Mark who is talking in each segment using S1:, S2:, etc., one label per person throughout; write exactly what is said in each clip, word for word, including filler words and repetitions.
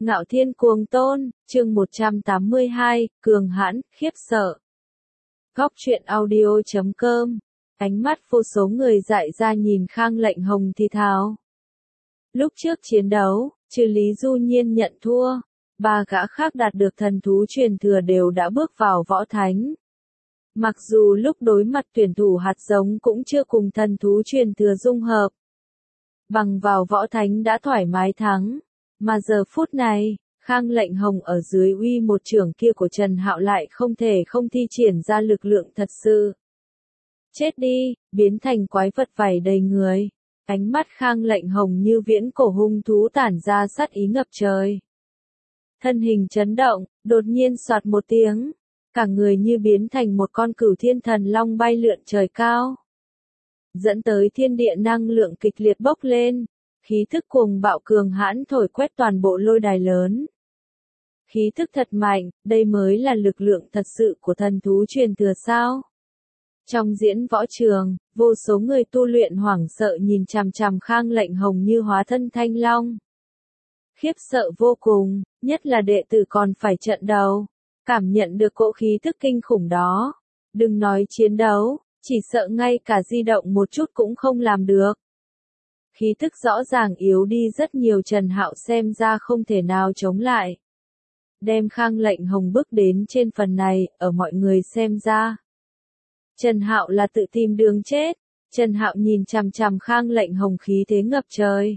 S1: Ngạo Thiên Cuồng Tôn, chương một trăm tám mươi hai, Cường Hãn, Khiếp Sợ. Góc truyện audio chấm com. Ánh mắt vô số người dại ra nhìn Khang Lệnh Hồng thì thào. Lúc trước chiến đấu, trừ Lý Du Nhiên nhận thua, ba gã khác đạt được thần thú truyền thừa đều đã bước vào võ thánh. Mặc dù lúc đối mặt tuyển thủ hạt giống cũng chưa cùng thần thú truyền thừa dung hợp. Bằng vào võ thánh đã thoải mái thắng. Mà giờ phút này, Khang Lệnh Hồng ở dưới uy một trưởng kia của Trần Hạo lại không thể không thi triển ra lực lượng thật sự. Chết đi, biến thành quái vật vảy đầy người. Ánh mắt Khang Lệnh Hồng như viễn cổ hung thú tản ra sát ý ngập trời. Thân hình chấn động, đột nhiên soạt một tiếng. Cả người như biến thành một con cửu thiên thần long bay lượn trời cao. Dẫn tới thiên địa năng lượng kịch liệt bốc lên. Khí thức cuồng bạo cường hãn thổi quét toàn bộ lôi đài lớn. Khí thức thật mạnh, đây mới là lực lượng thật sự của thần thú truyền thừa sao. Trong diễn võ trường, vô số người tu luyện hoảng sợ nhìn chằm chằm Khang Lệnh Hồng như hóa thân thanh long. Khiếp sợ vô cùng, nhất là đệ tử còn phải trận đầu. Cảm nhận được cỗ khí thức kinh khủng đó. Đừng nói chiến đấu, chỉ sợ ngay cả di động một chút cũng không làm được. Khí thức rõ ràng yếu đi rất nhiều, Trần Hạo xem ra không thể nào chống lại. Đem Khang Lệnh Hồng bước đến trên phần này, ở mọi người xem ra. Trần Hạo là tự tìm đường chết. Trần Hạo nhìn chằm chằm Khang Lệnh Hồng khí thế ngập trời.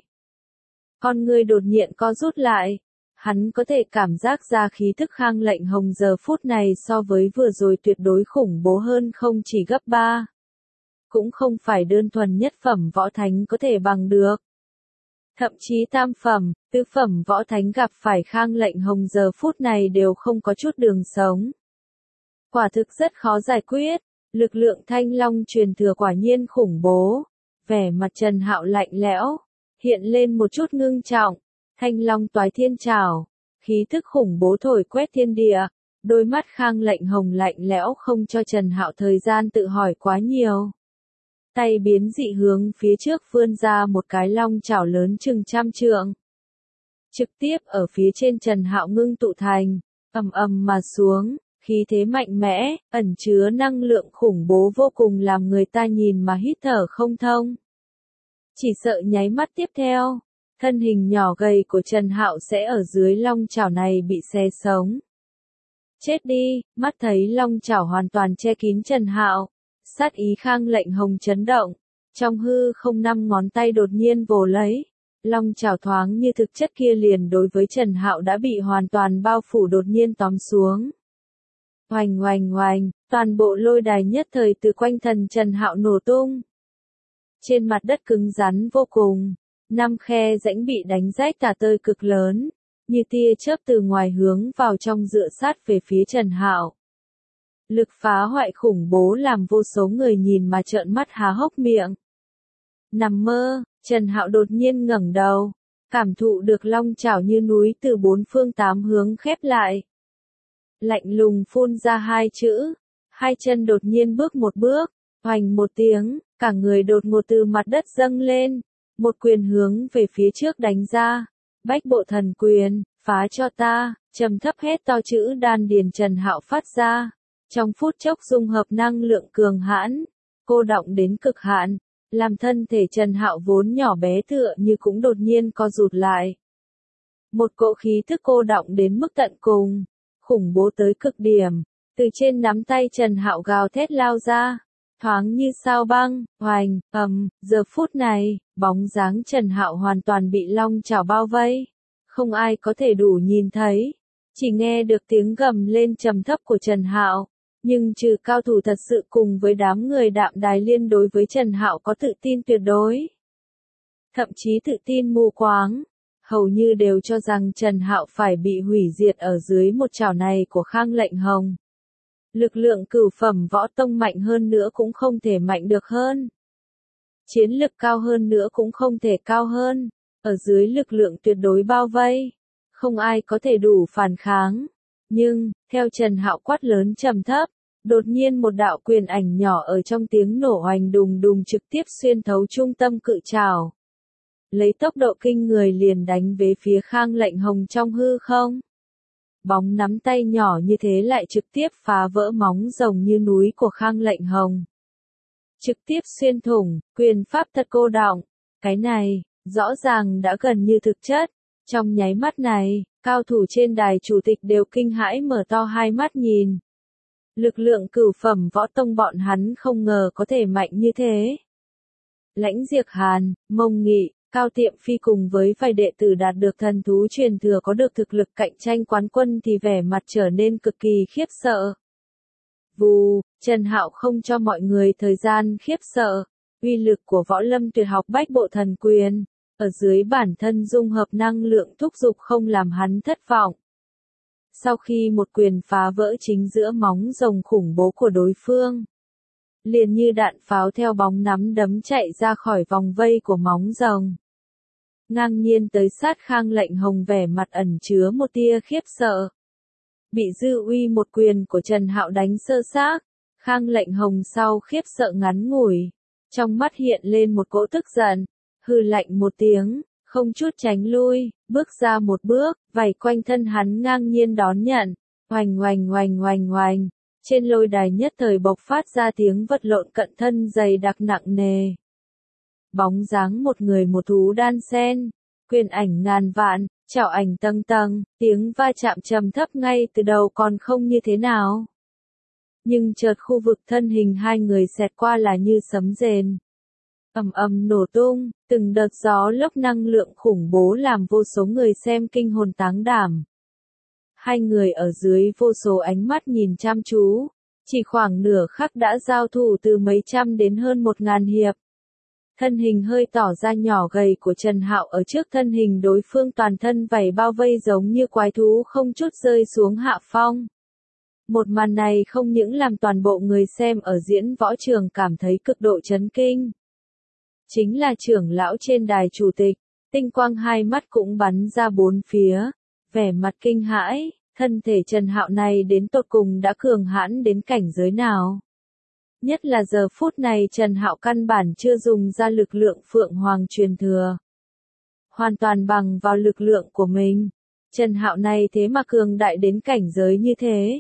S1: Con người đột nhiên co rút lại. Hắn có thể cảm giác ra khí thức Khang Lệnh Hồng giờ phút này so với vừa rồi tuyệt đối khủng bố hơn không chỉ gấp ba. Cũng không phải đơn thuần nhất phẩm võ thánh có thể bằng được. Thậm chí tam phẩm, tứ phẩm võ thánh gặp phải Khang Lệnh Hồng giờ phút này đều không có chút đường sống. Quả thực rất khó giải quyết, lực lượng thanh long truyền thừa quả nhiên khủng bố. Vẻ mặt Trần Hạo lạnh lẽo, hiện lên một chút ngưng trọng. Thanh long toái thiên trảo, khí thức khủng bố thổi quét thiên địa. Đôi mắt Khang Lệnh Hồng lạnh lẽo không cho Trần Hạo thời gian tự hỏi quá nhiều. Tay biến dị hướng phía trước vươn ra một cái long chảo lớn chừng trăm trượng. Trực tiếp ở phía trên Trần Hạo ngưng tụ thành, ầm ầm mà xuống, khí thế mạnh mẽ, ẩn chứa năng lượng khủng bố vô cùng làm người ta nhìn mà hít thở không thông. Chỉ sợ nháy mắt tiếp theo, thân hình nhỏ gầy của Trần Hạo sẽ ở dưới long chảo này bị xé sống. Chết đi, mắt thấy long chảo hoàn toàn che kín Trần Hạo. Sát ý Khang Lệnh Hồng chấn động, trong hư không năm ngón tay đột nhiên vồ lấy, long chảo thoáng như thực chất kia liền đối với Trần Hạo đã bị hoàn toàn bao phủ đột nhiên tóm xuống. Oành oành oành, toàn bộ lôi đài nhất thời từ quanh thân Trần Hạo nổ tung. Trên mặt đất cứng rắn vô cùng, năm khe rãnh bị đánh rách tả tơi cực lớn, như tia chớp từ ngoài hướng vào trong dựa sát về phía Trần Hạo. Lực phá hoại khủng bố làm vô số người nhìn mà trợn mắt há hốc miệng. Nằm mơ, Trần Hạo đột nhiên ngẩng đầu, cảm thụ được long chảo như núi từ bốn phương tám hướng khép lại. Lạnh lùng phun ra hai chữ, hai chân đột nhiên bước một bước, hoành một tiếng, cả người đột ngột từ mặt đất dâng lên, một quyền hướng về phía trước đánh ra. Bách bộ thần quyền, phá cho ta, trầm thấp hét to chữ đan điền Trần Hạo phát ra. Trong phút chốc dung hợp năng lượng cường hãn, cô đọng đến cực hạn, làm thân thể Trần Hạo vốn nhỏ bé tựa như cũng đột nhiên co rụt lại. Một cỗ khí thức cô đọng đến mức tận cùng, khủng bố tới cực điểm, từ trên nắm tay Trần Hạo gào thét lao ra, thoáng như sao băng, hoành, ầm, giờ phút này, bóng dáng Trần Hạo hoàn toàn bị long chảo bao vây, không ai có thể đủ nhìn thấy, chỉ nghe được tiếng gầm lên trầm thấp của Trần Hạo. Nhưng trừ cao thủ thật sự cùng với đám người đạm đài liên đối với Trần Hạo có tự tin tuyệt đối. Thậm chí tự tin mù quáng, hầu như đều cho rằng Trần Hạo phải bị hủy diệt ở dưới một chảo này của Khang Lệnh Hồng. Lực lượng cửu phẩm võ tông mạnh hơn nữa cũng không thể mạnh được hơn. Chiến lực cao hơn nữa cũng không thể cao hơn, ở dưới lực lượng tuyệt đối bao vây, không ai có thể đủ phản kháng. Nhưng, theo Trần Hạo quát lớn trầm thấp, đột nhiên một đạo quyền ảnh nhỏ ở trong tiếng nổ oanh đùng đùng trực tiếp xuyên thấu trung tâm cự trảo. lấy tốc độ kinh người liền đánh về phía Khang Lệnh Hồng trong hư không. Bóng nắm tay nhỏ như thế lại trực tiếp phá vỡ móng rồng như núi của Khang Lệnh Hồng. Trực tiếp xuyên thủng, quyền pháp thật cô đọng. Cái này, rõ ràng đã gần như thực chất. Trong nháy mắt này, cao thủ trên đài chủ tịch đều kinh hãi mở to hai mắt nhìn. Lực lượng cửu phẩm võ tông bọn hắn không ngờ có thể mạnh như thế. Lãnh Diệc Hàn, Mông Nghị, Cao Tiệm Phi cùng với vài đệ tử đạt được thần thú truyền thừa có được thực lực cạnh tranh quán quân thì vẻ mặt trở nên cực kỳ khiếp sợ. Vù, Trần Hạo không cho mọi người thời gian khiếp sợ, uy lực của võ lâm tuyệt học bách bộ thần quyền, ở dưới bản thân dung hợp năng lượng thúc giục không làm hắn thất vọng. Sau khi một quyền phá vỡ chính giữa móng rồng khủng bố của đối phương, liền như đạn pháo theo bóng nắm đấm chạy ra khỏi vòng vây của móng rồng. Ngang nhiên tới sát Khang Lệnh Hồng vẻ mặt ẩn chứa một tia khiếp sợ. Bị dư uy một quyền của Trần Hạo đánh sơ xác, Khang Lệnh Hồng sau khiếp sợ ngắn ngủi, trong mắt hiện lên một cỗ tức giận, hừ lạnh một tiếng, không chút tránh lui, bước ra một bước, vảy quanh thân hắn ngang nhiên đón nhận, oành oành oành oành oành, trên lôi đài nhất thời bộc phát ra tiếng vật lộn cận thân dày đặc nặng nề. Bóng dáng một người một thú đan xen, quyền ảnh ngàn vạn, chảo ảnh tầng tầng, tiếng va chạm trầm thấp ngay từ đầu còn không như thế nào. Nhưng chợt khu vực thân hình hai người xẹt qua là như sấm rền. Ầm ầm nổ tung, từng đợt gió lốc năng lượng khủng bố làm vô số người xem kinh hồn táng đảm. Hai người ở dưới vô số ánh mắt nhìn chăm chú, chỉ khoảng nửa khắc đã giao thủ từ mấy trăm đến hơn một ngàn hiệp. Thân hình hơi tỏ ra nhỏ gầy của Trần Hạo ở trước thân hình đối phương toàn thân vảy bao vây giống như quái thú không chút rơi xuống hạ phong. Một màn này không những làm toàn bộ người xem ở diễn võ trường cảm thấy cực độ chấn kinh. Chính là trưởng lão trên đài chủ tịch, tinh quang hai mắt cũng bắn ra bốn phía, vẻ mặt kinh hãi, thân thể Trần Hạo này đến tột cùng đã cường hãn đến cảnh giới nào. Nhất là giờ phút này Trần Hạo căn bản chưa dùng ra lực lượng Phượng Hoàng truyền thừa. Hoàn toàn bằng vào lực lượng của mình, Trần Hạo này thế mà cường đại đến cảnh giới như thế.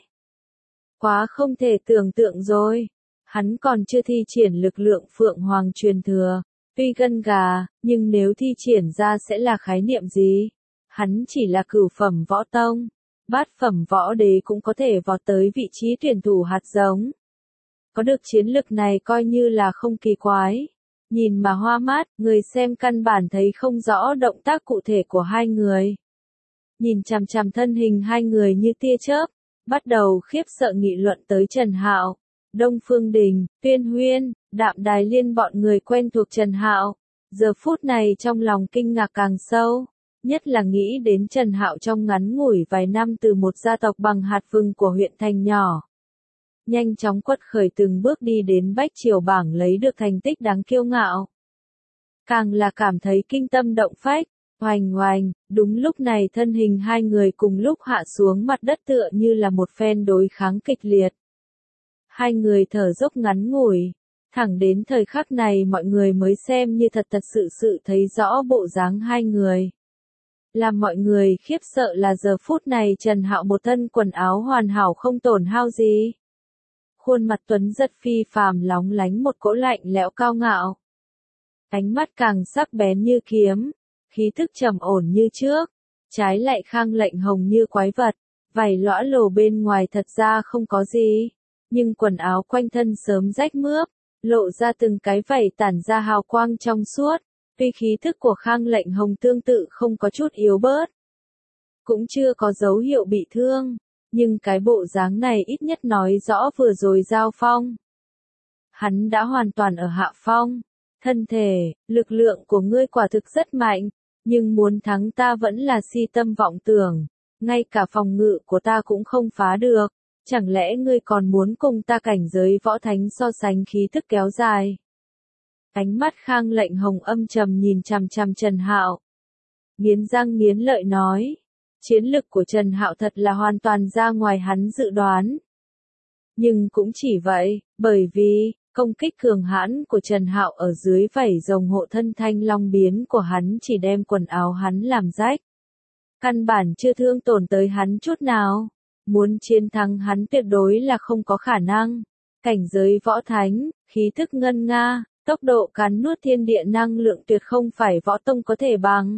S1: Quá không thể tưởng tượng rồi, hắn còn chưa thi triển lực lượng Phượng Hoàng truyền thừa. Tuy gân gà, nhưng nếu thi triển ra sẽ là khái niệm gì? Hắn chỉ là cửu phẩm võ tông, bát phẩm võ đế cũng có thể vọt tới vị trí tuyển thủ hạt giống. Có được chiến lực này coi như là không kỳ quái. Nhìn mà hoa mắt, người xem căn bản thấy không rõ động tác cụ thể của hai người. Nhìn chằm chằm thân hình hai người như tia chớp, bắt đầu khiếp sợ nghị luận tới Trần Hạo. Đông Phương Đình, Tuyên Huyên, Đạm Đài Liên bọn người quen thuộc Trần Hạo, giờ phút này trong lòng kinh ngạc càng sâu, nhất là nghĩ đến Trần Hạo trong ngắn ngủi vài năm từ một gia tộc bằng hạt vừng của huyện thành nhỏ. Nhanh chóng quật khởi từng bước đi đến Bách Triều bảng lấy được thành tích đáng kiêu ngạo. Càng là cảm thấy kinh tâm động phách, oành oành, đúng lúc này thân hình hai người cùng lúc hạ xuống mặt đất tựa như là một phen đối kháng kịch liệt. Hai người thở dốc ngắn ngủi, thẳng đến thời khắc này mọi người mới xem như thật thật sự sự thấy rõ bộ dáng hai người. Làm mọi người khiếp sợ là giờ phút này Trần Hạo một thân quần áo hoàn hảo không tổn hao gì. Khuôn mặt tuấn giật phi phàm lóng lánh một cỗ lạnh lẽo cao ngạo. Ánh mắt càng sắc bén như kiếm, khí thức trầm ổn như trước, trái lại Khang Lệnh Hồng như quái vật, vảy lõa lồ bên ngoài thật ra không có gì. Nhưng quần áo quanh thân sớm rách mướp, lộ ra từng cái vảy tản ra hào quang trong suốt, tuy khí thức của Khang Lệnh Hồng tương tự không có chút yếu bớt, cũng chưa có dấu hiệu bị thương, nhưng cái bộ dáng này ít nhất nói rõ vừa rồi giao phong. Hắn đã hoàn toàn ở hạ phong, thân thể, lực lượng của ngươi quả thực rất mạnh, nhưng muốn thắng ta vẫn là si tâm vọng tưởng, ngay cả phòng ngự của ta cũng không phá được. Chẳng lẽ ngươi còn muốn cùng ta cảnh giới võ thánh so sánh khí thức kéo dài? Ánh mắt Khang Lệnh Hồng âm trầm nhìn chằm chằm Trần Hạo. Nghiến răng nghiến lợi nói, chiến lực của Trần Hạo thật là hoàn toàn ra ngoài hắn dự đoán. Nhưng cũng chỉ vậy, bởi vì, Công kích cường hãn của Trần Hạo ở dưới vảy rồng hộ thân thanh long biến của hắn chỉ đem quần áo hắn làm rách. Căn bản chưa thương tổn tới hắn chút nào. Muốn chiến thắng hắn tuyệt đối là không có khả năng. Cảnh giới võ thánh, khí thức ngân nga, tốc độ cắn nuốt thiên địa năng lượng tuyệt không phải võ tông có thể bằng.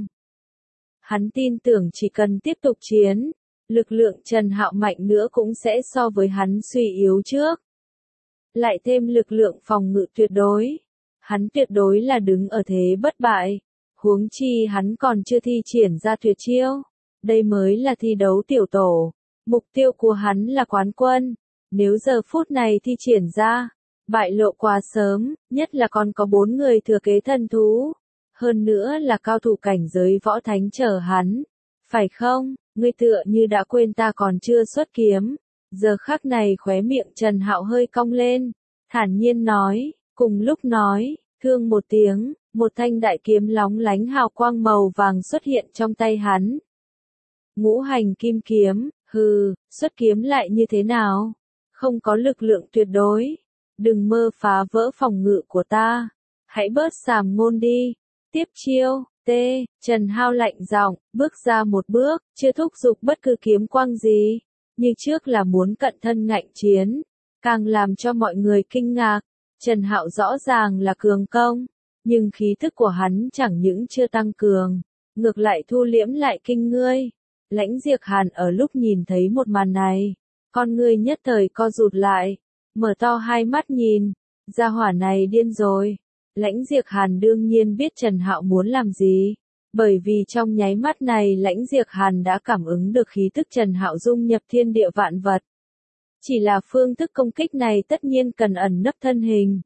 S1: Hắn tin tưởng chỉ cần tiếp tục chiến, lực lượng Trần Hạo mạnh nữa cũng sẽ so với hắn suy yếu trước. Lại thêm lực lượng phòng ngự tuyệt đối. Hắn tuyệt đối là đứng ở thế bất bại. Huống chi hắn còn chưa thi triển ra tuyệt chiêu. Đây mới là thi đấu tiểu tổ. Mục tiêu của hắn là quán quân. Nếu giờ phút này thi triển ra, bại lộ quá sớm, nhất là còn có bốn người thừa kế thần thú. Hơn nữa là cao thủ cảnh giới võ thánh chờ hắn. Phải không, ngươi tựa như đã quên ta còn chưa xuất kiếm. Giờ khắc này khóe miệng Trần Hạo hơi cong lên, thản nhiên nói, cùng lúc nói, thương một tiếng, một thanh đại kiếm lóng lánh hào quang màu vàng xuất hiện trong tay hắn. Ngũ hành kim kiếm, hừ, xuất kiếm lại như thế nào? Không có lực lượng tuyệt đối. Đừng mơ phá vỡ phòng ngự của ta. Hãy bớt sàm ngôn đi. Tiếp chiêu, tê, Trần Hạo lạnh giọng, bước ra một bước, chưa thúc giục bất cứ kiếm quang gì. Như trước là muốn cận thân ngạnh chiến. Càng làm cho mọi người kinh ngạc. Trần Hạo rõ ràng là cường công. Nhưng khí thức của hắn chẳng những chưa tăng cường. Ngược lại thu liễm lại kinh ngươi. Lãnh Diệp Hàn ở lúc nhìn thấy một màn này. Con ngươi nhất thời co rụt lại. Mở to hai mắt nhìn. Gia hỏa này điên rồi. Lãnh Diệp Hàn đương nhiên biết Trần Hạo muốn làm gì. Bởi vì trong nháy mắt này Lãnh Diệp Hàn đã cảm ứng được khí tức Trần Hạo dung nhập thiên địa vạn vật. Chỉ là phương thức công kích này tất nhiên cần ẩn nấp thân hình.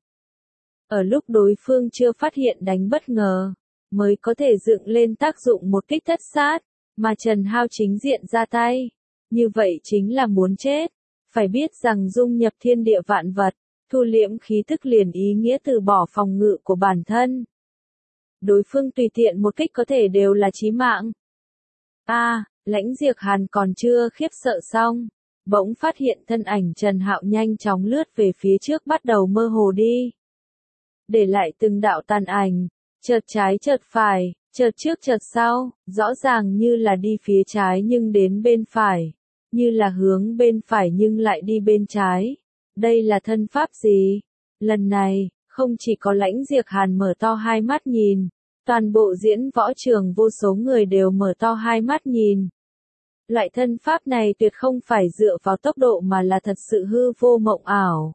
S1: Ở lúc đối phương chưa phát hiện đánh bất ngờ, mới có thể dựng lên tác dụng một kích thất sát, mà Trần Hạo chính diện ra tay. Như vậy chính là muốn chết. Phải biết rằng dung nhập thiên địa vạn vật, thu liễm khí thức liền ý nghĩa từ bỏ phòng ngự của bản thân. Đối phương tùy tiện một kích có thể đều là chí mạng. A, à, Lãnh Diệp Hàn còn chưa khiếp sợ xong, bỗng phát hiện thân ảnh Trần Hạo nhanh chóng lướt về phía trước bắt đầu mơ hồ đi. Để lại từng đạo tàn ảnh, chợt trái chợt phải, chợt trước chợt sau, rõ ràng như là đi phía trái nhưng đến bên phải, như là hướng bên phải nhưng lại đi bên trái. Đây là thân pháp gì? Lần này, không chỉ có Lãnh Diệp Hàn mở to hai mắt nhìn, toàn bộ diễn võ trường vô số người đều mở to hai mắt nhìn. Loại thân pháp này tuyệt không phải dựa vào tốc độ mà là thật sự hư vô mộng ảo.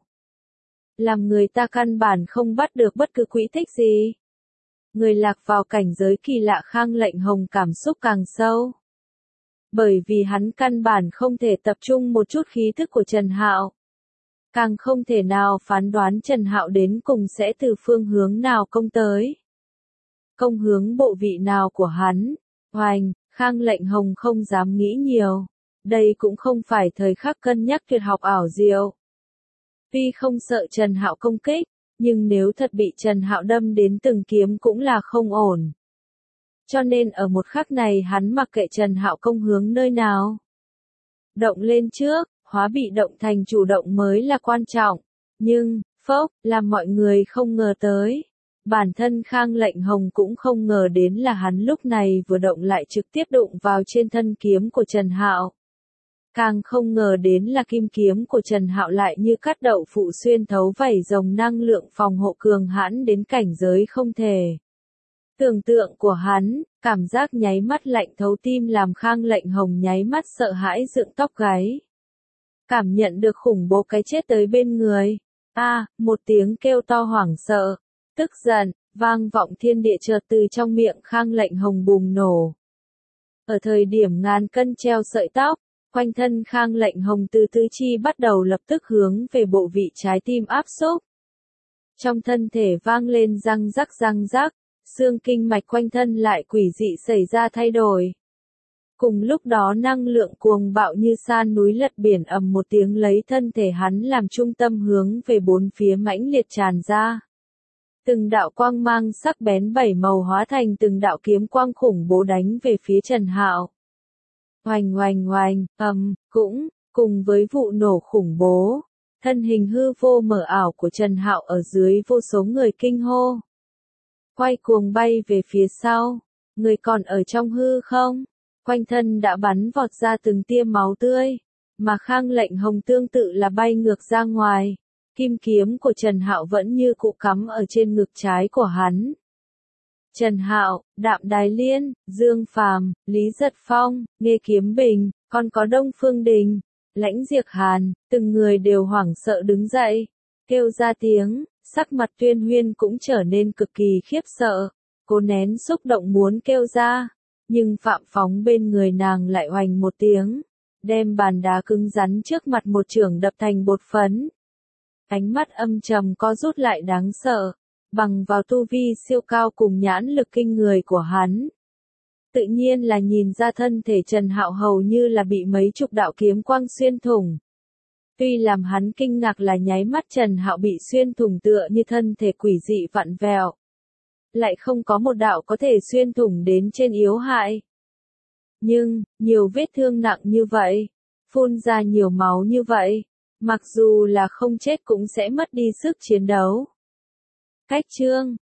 S1: Làm người ta căn bản không bắt được bất cứ quỹ tích gì. Người lạc vào cảnh giới kỳ lạ Khang Lệnh Hồng cảm xúc càng sâu. Bởi vì hắn căn bản không thể tập trung một chút khí thức của Trần Hạo. Càng không thể nào phán đoán Trần Hạo đến cùng sẽ từ phương hướng nào công tới. Công hướng bộ vị nào của hắn. Hoành, Khang Lệnh Hồng không dám nghĩ nhiều. Đây cũng không phải thời khắc cân nhắc tuyệt học ảo diệu. Tuy không sợ Trần Hạo công kích, nhưng nếu thật bị Trần Hạo đâm đến từng kiếm cũng là không ổn. Cho nên ở một khắc này hắn mặc kệ Trần Hạo công hướng nơi nào. Động lên trước, hóa bị động thành chủ động mới là quan trọng. Nhưng, phốc, làm mọi người không ngờ tới. Bản thân Khang Lệnh Hồng cũng không ngờ đến là hắn lúc này vừa động lại trực tiếp đụng vào trên thân kiếm của Trần Hạo. Càng không ngờ đến là kim kiếm của Trần Hạo lại như cắt đậu phụ xuyên thấu vảy rồng năng lượng phòng hộ cường hãn đến cảnh giới không thể. Tưởng tượng của hắn, cảm giác nháy mắt lạnh thấu tim làm Khang Lệnh Hồng nháy mắt sợ hãi dựng tóc gáy. Cảm nhận được khủng bố cái chết tới bên người. A, à, một tiếng kêu to hoảng sợ, tức giận, vang vọng thiên địa chợt từ trong miệng Khang Lệnh Hồng bùng nổ. Ở thời điểm ngàn cân treo sợi tóc, quanh thân Khang Lệnh Hồng từ tứ chi bắt đầu lập tức hướng về bộ vị trái tim áp xúc. Trong thân thể vang lên răng rắc răng rắc, xương kinh mạch quanh thân lại quỷ dị xảy ra thay đổi. Cùng lúc đó năng lượng cuồng bạo như san núi lật biển ầm một tiếng lấy thân thể hắn làm trung tâm hướng về bốn phía mãnh liệt tràn ra. Từng đạo quang mang sắc bén bảy màu hóa thành từng đạo kiếm quang khủng bố đánh về phía Trần Hạo. Oanh oanh oanh, ầm, cũng, cùng với vụ nổ khủng bố, Thân hình hư vô mờ ảo của Trần Hạo ở dưới vô số người kinh hô. Quay cuồng bay về phía sau. Người còn ở trong hư không? Quanh thân đã bắn vọt ra từng tia máu tươi. Mà Khang Lệnh Hồng tương tự là bay ngược ra ngoài. Kim kiếm của Trần Hạo vẫn như cụ cắm ở trên ngực trái của hắn. Trần Hạo, Đạm Đài Liên, Dương Phàm, Lý Giật Phong, Nghê Kiếm Bình, còn có Đông Phương Đình, Lãnh Diệc Hàn, từng người đều hoảng sợ đứng dậy, kêu ra tiếng, sắc mặt Tuyên Huyên cũng trở nên cực kỳ khiếp sợ, cố nén xúc động muốn kêu ra, nhưng Phạm Phóng bên người nàng lại oành một tiếng, đem bàn đá cứng rắn trước mặt một chưởng đập thành bột phấn. Ánh mắt âm trầm co rút lại đáng sợ, bằng vào tu vi siêu cao cùng nhãn lực kinh người của hắn. Tự nhiên là nhìn ra thân thể Trần Hạo hầu như là bị mấy chục đạo kiếm quang xuyên thủng. Tuy làm hắn kinh ngạc là nháy mắt Trần Hạo bị xuyên thủng tựa như thân thể quỷ dị vặn vẹo. Lại không có một đạo có thể xuyên thủng đến trên yếu hại. Nhưng, nhiều vết thương nặng như vậy, phun ra nhiều máu như vậy, mặc dù là không chết cũng sẽ mất đi sức chiến đấu. Cách chương